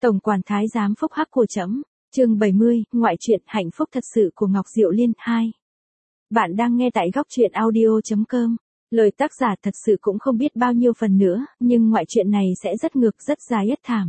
Tổng quản thái giám phúc hắc của trẫm, chương 70, ngoại truyện hạnh phúc thật sự của Ngọc Diệu Liên 2. Bạn đang nghe tại góc truyện audio.com. Lời tác giả thật sự cũng không biết bao nhiêu phần nữa, nhưng ngoại truyện này sẽ rất ngược rất dài rất thảm.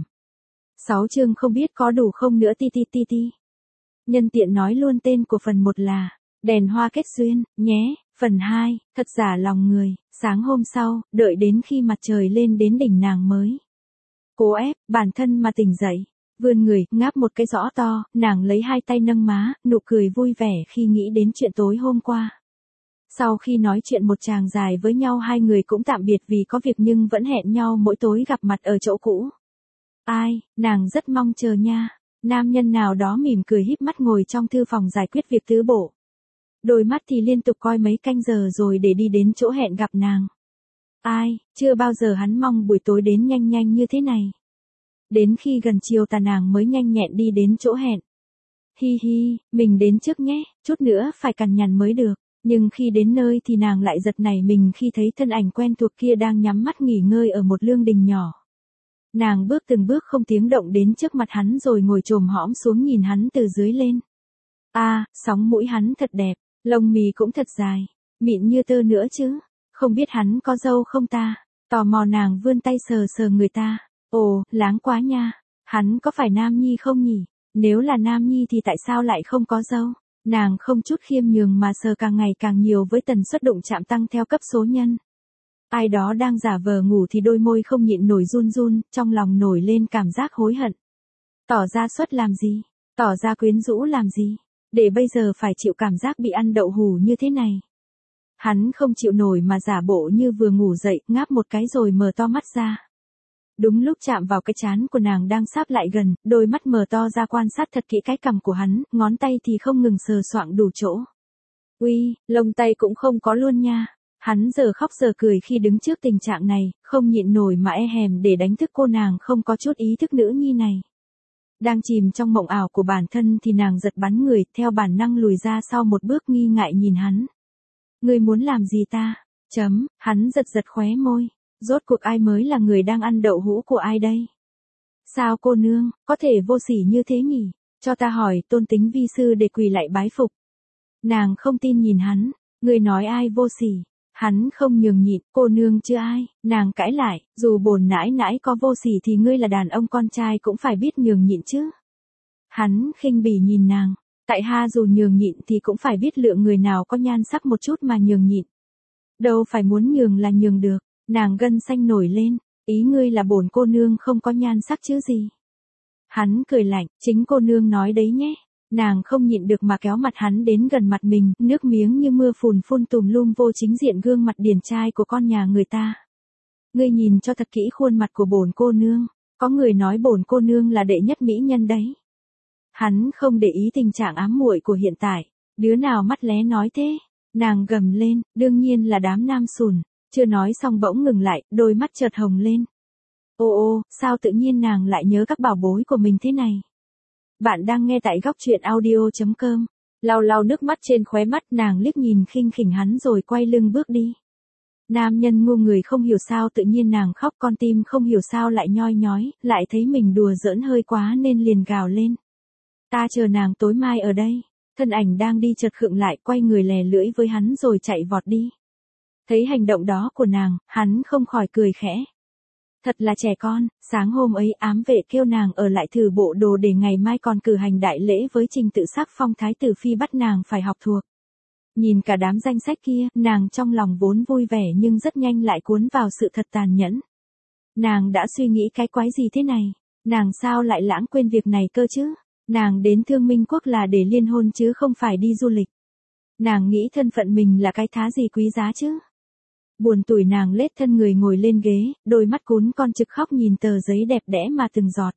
6 chương không biết có đủ không nữa ti. Nhân tiện nói luôn tên của phần 1 là Đèn hoa kết duyên, nhé. Phần 2, thật giả lòng người. Sáng hôm sau, đợi đến khi mặt trời lên đến đỉnh nàng mới cố ép bản thân mà tỉnh dậy, vươn người, ngáp một cái rõ to, nàng lấy hai tay nâng má, nụ cười vui vẻ khi nghĩ đến chuyện tối hôm qua. Sau khi nói chuyện một tràng dài với nhau, hai người cũng tạm biệt vì có việc nhưng vẫn hẹn nhau mỗi tối gặp mặt ở chỗ cũ. Ai, nàng rất mong chờ nha. Nam nhân nào đó mỉm cười híp mắt ngồi trong thư phòng giải quyết việc tứ bổ. Đôi mắt thì liên tục coi mấy canh giờ rồi để đi đến chỗ hẹn gặp nàng. Ai, chưa bao giờ hắn mong buổi tối đến nhanh nhanh như thế này. Đến khi gần chiều tà nàng mới nhanh nhẹn đi đến chỗ hẹn. Hi hi, mình đến trước nhé, chút nữa phải cằn nhằn mới được. Nhưng khi đến nơi thì nàng lại giật nảy mình khi thấy thân ảnh quen thuộc kia đang nhắm mắt nghỉ ngơi ở một lương đình nhỏ. Nàng bước từng bước không tiếng động đến trước mặt hắn rồi ngồi chồm hõm xuống nhìn hắn từ dưới lên. Sóng mũi hắn thật đẹp, lông mì cũng thật dài, mịn như tơ nữa chứ. Không biết hắn có râu không ta? Tò mò nàng vươn tay sờ sờ người ta. Ồ, láng quá nha. Hắn có phải nam nhi không nhỉ? Nếu là nam nhi thì tại sao lại không có râu? Nàng không chút khiêm nhường mà sờ càng ngày càng nhiều với tần suất đụng chạm tăng theo cấp số nhân. Ai đó đang giả vờ ngủ thì đôi môi không nhịn nổi run run, trong lòng nổi lên cảm giác hối hận. Tỏ ra suất làm gì? Tỏ ra quyến rũ làm gì? Để bây giờ phải chịu cảm giác bị ăn đậu hủ như thế này. Hắn không chịu nổi mà giả bộ như vừa ngủ dậy, ngáp một cái rồi mở to mắt ra. Đúng lúc chạm vào cái trán của nàng đang sáp lại gần, đôi mắt mở to ra quan sát thật kỹ cái cằm của hắn, ngón tay thì không ngừng sờ soạng đủ chỗ. Uy, lông tay cũng không có luôn nha. Hắn giờ khóc giờ cười khi đứng trước tình trạng này, không nhịn nổi mà e hèm để đánh thức cô nàng không có chút ý thức nữ nhi này. Đang chìm trong mộng ảo của bản thân thì nàng giật bắn người, theo bản năng lùi ra sau một bước nghi ngại nhìn hắn. Ngươi muốn làm gì ta? Hắn giật khóe môi. Rốt cuộc ai mới là người đang ăn đậu hũ của ai đây? Sao cô nương, có thể vô sỉ như thế nhỉ? Cho ta hỏi, tôn tính vi sư để quỳ lại bái phục. Nàng không tin nhìn hắn. Ngươi nói ai vô sỉ? Hắn không nhường nhịn, cô nương chưa ai. Nàng cãi lại, dù bổn nãi nãi có vô sỉ thì ngươi là đàn ông con trai cũng phải biết nhường nhịn chứ. Hắn khinh bỉ nhìn nàng. Tại ha, dù nhường nhịn thì cũng phải biết lựa người nào có nhan sắc một chút mà nhường nhịn. Đâu phải muốn nhường là nhường được. Nàng gân xanh nổi lên. Ý ngươi là bổn cô nương không có nhan sắc chứ gì? Hắn cười lạnh, chính cô nương nói đấy nhé. Nàng không nhịn được mà kéo mặt hắn đến gần mặt mình, nước miếng như mưa phùn tùm lum vô chính diện gương mặt điển trai của con nhà người ta. Ngươi nhìn cho thật kỹ khuôn mặt của bổn cô nương. Có người nói bổn cô nương là đệ nhất mỹ nhân đấy. Hắn không để ý tình trạng ám muội của hiện tại. Đứa nào mắt lé nói thế? Nàng gầm lên, đương nhiên là đám nam sùn. Chưa nói xong bỗng ngừng lại, đôi mắt chợt hồng lên. Ô, sao tự nhiên nàng lại nhớ các bảo bối của mình thế này? Bạn đang nghe tại góc truyện audio.com. Lau nước mắt trên khóe mắt, nàng liếc nhìn khinh khỉnh hắn rồi quay lưng bước đi. Nam nhân ngu người không hiểu sao tự nhiên nàng khóc, con tim không hiểu sao lại nhoi nhói, lại thấy mình đùa giỡn hơi quá nên liền gào lên. Ta chờ nàng tối mai ở đây. Thân ảnh đang đi chợt khựng lại, quay người lè lưỡi với hắn rồi chạy vọt đi. Thấy hành động đó của nàng, hắn không khỏi cười khẽ. Thật là trẻ con. Sáng hôm ấy ám vệ kêu nàng ở lại thử bộ đồ để ngày mai còn cử hành đại lễ với trình tự sắc phong thái tử phi bắt nàng phải học thuộc. Nhìn cả đám danh sách kia, nàng trong lòng vốn vui vẻ nhưng rất nhanh lại cuốn vào sự thật tàn nhẫn. Nàng đã suy nghĩ cái quái gì thế này? Nàng sao lại lãng quên việc này cơ chứ? Nàng đến Thương Minh Quốc là để liên hôn chứ không phải đi du lịch. Nàng nghĩ thân phận mình là cái thá gì quý giá chứ? Buồn tủi nàng lết thân người ngồi lên ghế, đôi mắt cún con trực khóc nhìn tờ giấy đẹp đẽ mà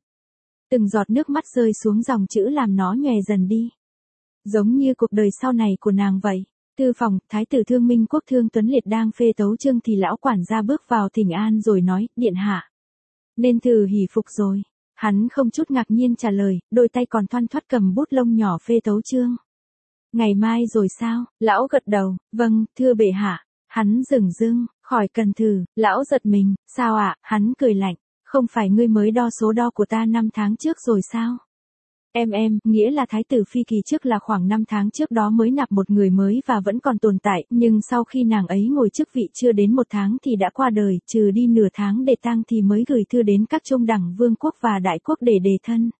từng giọt nước mắt rơi xuống dòng chữ làm nó nhòe dần đi. Giống như cuộc đời sau này của nàng vậy. Thư phòng, Thái tử Thương Minh Quốc Thương Tuấn Liệt đang phê tấu chương thì lão quản gia bước vào thỉnh an rồi nói, điện hạ. Nên thử hỷ phục rồi. Hắn không chút ngạc nhiên trả lời, đôi tay còn thoăn thoắt cầm bút lông nhỏ phê tấu chương. Ngày mai rồi sao? Lão gật đầu, vâng, thưa bệ hạ. Hắn dửng dưng, khỏi cần thử, lão giật mình, sao ạ? Hắn cười lạnh, Không phải ngươi mới đo số đo của ta 5 tháng trước rồi sao? Nghĩa là thái tử phi kỳ trước là khoảng 5 tháng trước đó mới nạp một người mới và vẫn còn tồn tại, nhưng sau khi nàng ấy ngồi chức vị chưa đến 1 tháng thì đã qua đời, trừ đi nửa tháng để tang thì mới gửi thư đến các trung đẳng vương quốc và đại quốc để đề thân.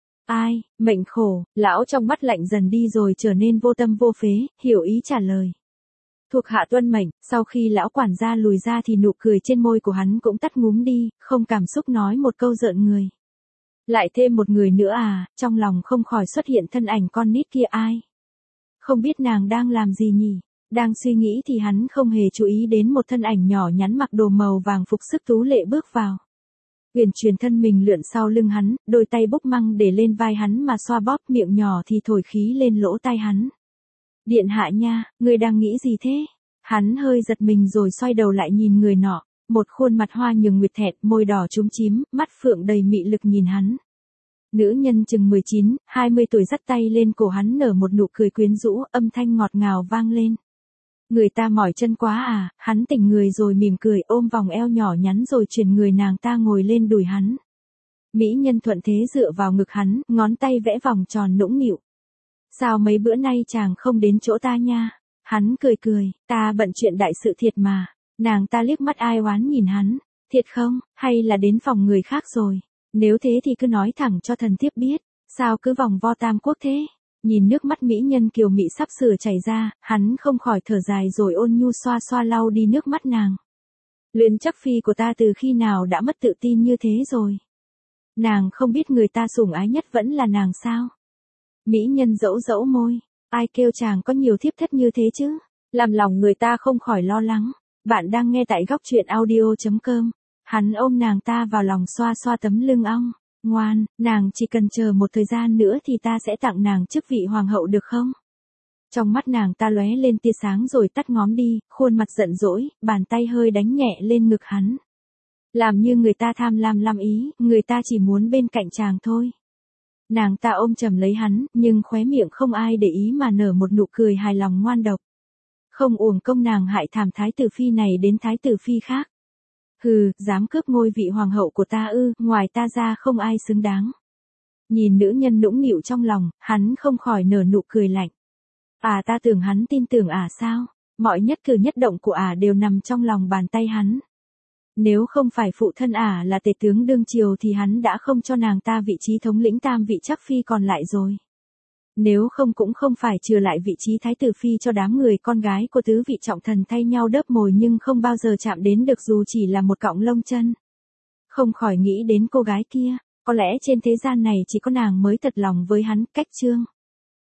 Ai, mệnh khổ, lão trong mắt lạnh dần đi rồi trở nên vô tâm vô phế, hiểu ý trả lời. Thuộc hạ tuân mệnh, sau khi lão quản gia lùi ra thì nụ cười trên môi của hắn cũng tắt ngúm đi, không cảm xúc nói một câu rợn người. Lại thêm một người nữa à, trong lòng không khỏi xuất hiện thân ảnh con nít kia ai. Không biết nàng đang làm gì nhỉ? Đang suy nghĩ thì hắn không hề chú ý đến một thân ảnh nhỏ nhắn mặc đồ màu vàng phục sức tú lệ bước vào. Uyển chuyển thân mình lượn sau lưng hắn, đôi tay bốc măng để lên vai hắn mà xoa bóp, miệng nhỏ thì thổi khí lên lỗ tai hắn. Điện hạ nha, ngươi đang nghĩ gì thế? Hắn hơi giật mình rồi xoay đầu lại nhìn người nọ, một khuôn mặt hoa nhường nguyệt thẹn, môi đỏ chúm chím, mắt phượng đầy mị lực nhìn hắn. Nữ nhân chừng 19, 20 tuổi dắt tay lên cổ hắn nở một nụ cười quyến rũ, âm thanh ngọt ngào vang lên. Người ta mỏi chân quá à, hắn tỉnh người rồi mỉm cười ôm vòng eo nhỏ nhắn rồi chuyển người nàng ta ngồi lên đùi hắn. Mỹ nhân thuận thế dựa vào ngực hắn, ngón tay vẽ vòng tròn nũng nịu. Sao mấy bữa nay chàng không đến chỗ ta nha? Hắn cười cười, ta bận chuyện đại sự thiệt mà. Nàng ta liếc mắt ai oán nhìn hắn, thiệt không, hay là đến phòng người khác rồi? Nếu thế thì cứ nói thẳng cho thần thiếp biết, sao cứ vòng vo tam quốc thế? Nhìn nước mắt mỹ nhân kiều mị sắp sửa chảy ra, hắn không khỏi thở dài rồi ôn nhu xoa xoa lau đi nước mắt nàng. Luyện chắc phi của ta từ khi nào đã mất tự tin như thế rồi? Nàng không biết người ta sủng ái nhất vẫn là nàng sao? Mỹ nhân dẫu dẫu môi, ai kêu chàng có nhiều thiếp thất như thế chứ? Làm lòng người ta không khỏi lo lắng. Bạn đang nghe tại góc truyện audio.com. Hắn ôm nàng ta vào lòng xoa xoa tấm lưng ong. Ngoan, nàng chỉ cần chờ một thời gian nữa thì ta sẽ tặng nàng chức vị hoàng hậu được không? Trong mắt nàng ta lóe lên tia sáng rồi tắt ngóm đi, khuôn mặt giận dỗi, bàn tay hơi đánh nhẹ lên ngực hắn. Làm như người ta tham lam lăm ý, người ta chỉ muốn bên cạnh chàng thôi. Nàng ta ôm chầm lấy hắn, nhưng khóe miệng không ai để ý mà nở một nụ cười hài lòng ngoan độc. Không uổng công nàng hại thảm thái tử phi này đến thái tử phi khác. Hừ, dám cướp ngôi vị hoàng hậu của ta ư, ngoài ta ra không ai xứng đáng. Nhìn nữ nhân nũng nịu trong lòng, hắn không khỏi nở nụ cười lạnh. À ta tưởng hắn tin tưởng sao? Mọi nhất cử nhất động của đều nằm trong lòng bàn tay hắn. Nếu không phải phụ thân là tể tướng đương triều thì hắn đã không cho nàng ta vị trí thống lĩnh tam vị chắc phi còn lại rồi. Nếu không cũng không phải trừ lại vị trí thái tử phi cho đám người con gái của tứ vị trọng thần thay nhau đớp mồi nhưng không bao giờ chạm đến được dù chỉ là một cọng lông chân. Không khỏi nghĩ đến cô gái kia, có lẽ trên thế gian này chỉ có nàng mới thật lòng với hắn, Cách Chương.